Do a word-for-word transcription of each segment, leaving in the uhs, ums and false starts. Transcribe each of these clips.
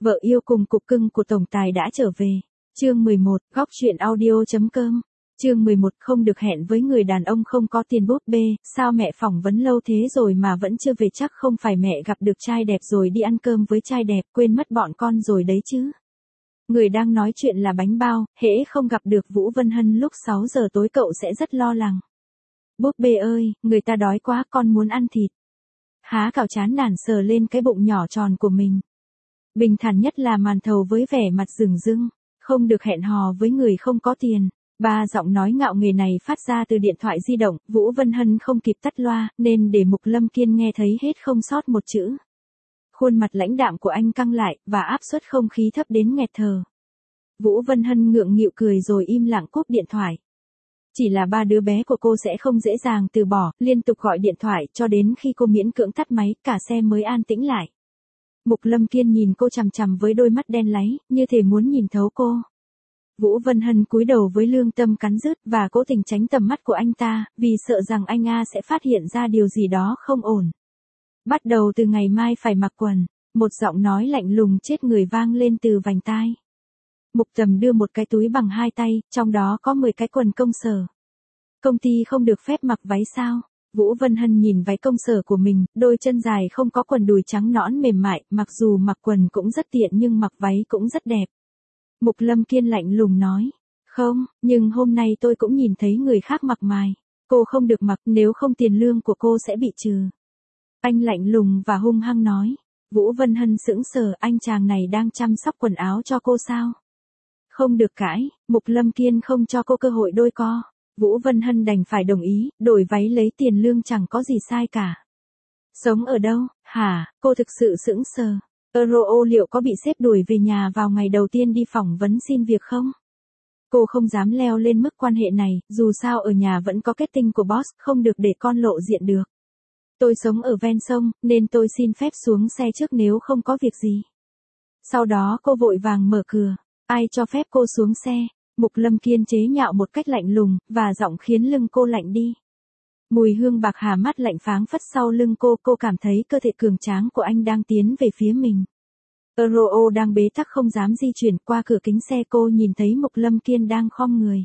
Vợ yêu cùng cục cưng của tổng tài đã trở về. Chương mười một, góc truyện audio.com. Chương mười một, không được hẹn với người đàn ông không có tiền búp bê, sao mẹ phỏng vấn lâu thế rồi mà vẫn chưa về, chắc không phải mẹ gặp được trai đẹp rồi đi ăn cơm với trai đẹp, quên mất bọn con rồi đấy chứ. Người đang nói chuyện là Bánh Bao, hễ không gặp được Vũ Vân Hân lúc sáu giờ tối cậu sẽ rất lo lắng. Búp bê ơi, người ta đói quá, con muốn ăn thịt. Há cào chán nản sờ lên cái bụng nhỏ tròn của mình. Bình thản nhất là màn thầu với vẻ mặt rừng rưng, không được hẹn hò với người không có tiền. Ba giọng nói ngạo nghề này phát ra từ điện thoại di động, Vũ Vân Hân không kịp tắt loa, nên để Mục Lâm Kiên nghe thấy hết không sót một chữ. Khuôn mặt lãnh đạm của anh căng lại, và áp suất không khí thấp đến nghẹt thở. Vũ Vân Hân ngượng nghịu cười rồi im lặng cúp điện thoại. Chỉ là ba đứa bé của cô sẽ không dễ dàng từ bỏ, liên tục gọi điện thoại cho đến khi cô miễn cưỡng tắt máy, cả xe mới an tĩnh lại. Mục Lâm Kiên nhìn cô chằm chằm với đôi mắt đen láy, như thể muốn nhìn thấu cô. Vũ Vân Hân cúi đầu với lương tâm cắn rứt và cố tình tránh tầm mắt của anh ta, vì sợ rằng anh A sẽ phát hiện ra điều gì đó không ổn. Bắt đầu từ ngày mai phải mặc quần, một giọng nói lạnh lùng chết người vang lên từ vành tai. Mục Tầm đưa một cái túi bằng hai tay, trong đó có mười cái quần công sở. Công ty không được phép mặc váy sao? Vũ Vân Hân nhìn váy công sở của mình, đôi chân dài không có quần, đùi trắng nõn mềm mại, mặc dù mặc quần cũng rất tiện nhưng mặc váy cũng rất đẹp. Mục Lâm Kiên lạnh lùng nói, không, nhưng hôm nay tôi cũng nhìn thấy người khác mặc mài. Cô không được mặc, nếu không tiền lương của cô sẽ bị trừ. Anh lạnh lùng và hung hăng nói. Vũ Vân Hân sững sờ, anh chàng này đang chăm sóc quần áo cho cô sao? Không được cãi, Mục Lâm Kiên không cho cô cơ hội đôi co. Vũ Vân Hân đành phải đồng ý, đổi váy lấy tiền lương chẳng có gì sai cả. Sống ở đâu, hả? Cô thực sự sững sờ. Euro liệu có bị sếp đuổi về nhà vào ngày đầu tiên đi phỏng vấn xin việc không? Cô không dám leo lên mức quan hệ này, dù sao ở nhà vẫn có kết tinh của boss, không được để con lộ diện được. Tôi sống ở ven sông, nên tôi xin phép xuống xe trước nếu không có việc gì. Sau đó cô vội vàng mở cửa. Ai cho phép cô xuống xe? Mục Lâm Kiên chế nhạo một cách lạnh lùng, và giọng khiến lưng cô lạnh đi. Mùi hương bạc hà mát lạnh pháng phất sau lưng cô, cô cảm thấy cơ thể cường tráng của anh đang tiến về phía mình. Euro đang bế tắc không dám di chuyển, qua cửa kính xe cô nhìn thấy Mục Lâm Kiên đang khom người.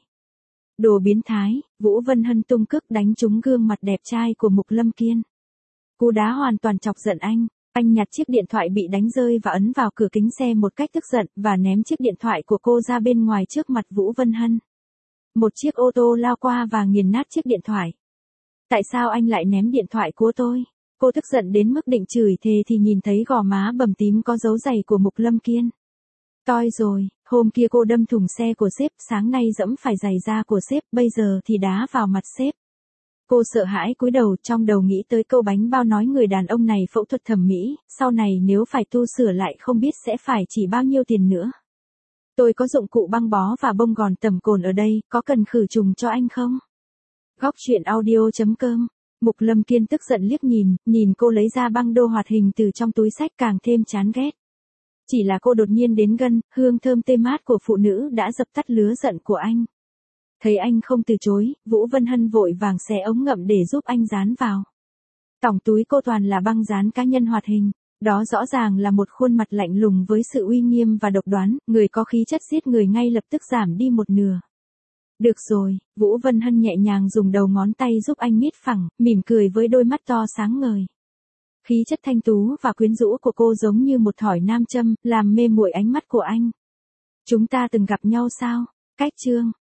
Đồ biến thái, Vũ Vân Hân tung cước đánh trúng gương mặt đẹp trai của Mục Lâm Kiên. Cú đá hoàn toàn chọc giận anh. Anh nhặt chiếc điện thoại bị đánh rơi và ấn vào cửa kính xe một cách tức giận, và ném chiếc điện thoại của cô ra bên ngoài trước mặt Vũ Vân Hân. Một chiếc ô tô lao qua và nghiền nát chiếc điện thoại. Tại sao anh lại ném điện thoại của tôi? Cô tức giận đến mức định chửi thề thì nhìn thấy gò má bầm tím có dấu giày của Mục Lâm Kiên. Toi rồi, hôm kia cô đâm thủng xe của sếp, sáng nay dẫm phải giày da của sếp, bây giờ thì đá vào mặt sếp. Cô sợ hãi cúi đầu, trong đầu nghĩ tới câu Bánh Bao nói người đàn ông này phẫu thuật thẩm mỹ, sau này nếu phải tu sửa lại không biết sẽ phải chỉ bao nhiêu tiền nữa. Tôi có dụng cụ băng bó và bông gòn tẩm cồn ở đây, có cần khử trùng cho anh không? Góc truyện audio.com. Mục Lâm Kiên tức giận liếc nhìn, nhìn cô lấy ra băng đô hoạt hình từ trong túi xách càng thêm chán ghét. Chỉ là cô đột nhiên đến gần, hương thơm tê mát của phụ nữ đã dập tắt lửa giận của anh. Thấy anh không từ chối, Vũ Vân Hân vội vàng xé ống ngậm để giúp anh dán vào. Tòng túi cô toàn là băng dán cá nhân hoạt hình, đó rõ ràng là một khuôn mặt lạnh lùng với sự uy nghiêm và độc đoán, người có khí chất giết người ngay lập tức giảm đi một nửa. Được rồi, Vũ Vân Hân nhẹ nhàng dùng đầu ngón tay giúp anh miết phẳng, mỉm cười với đôi mắt to sáng ngời. Khí chất thanh tú và quyến rũ của cô giống như một thỏi nam châm, làm mê muội ánh mắt của anh. Chúng ta từng gặp nhau sao? Cách chương.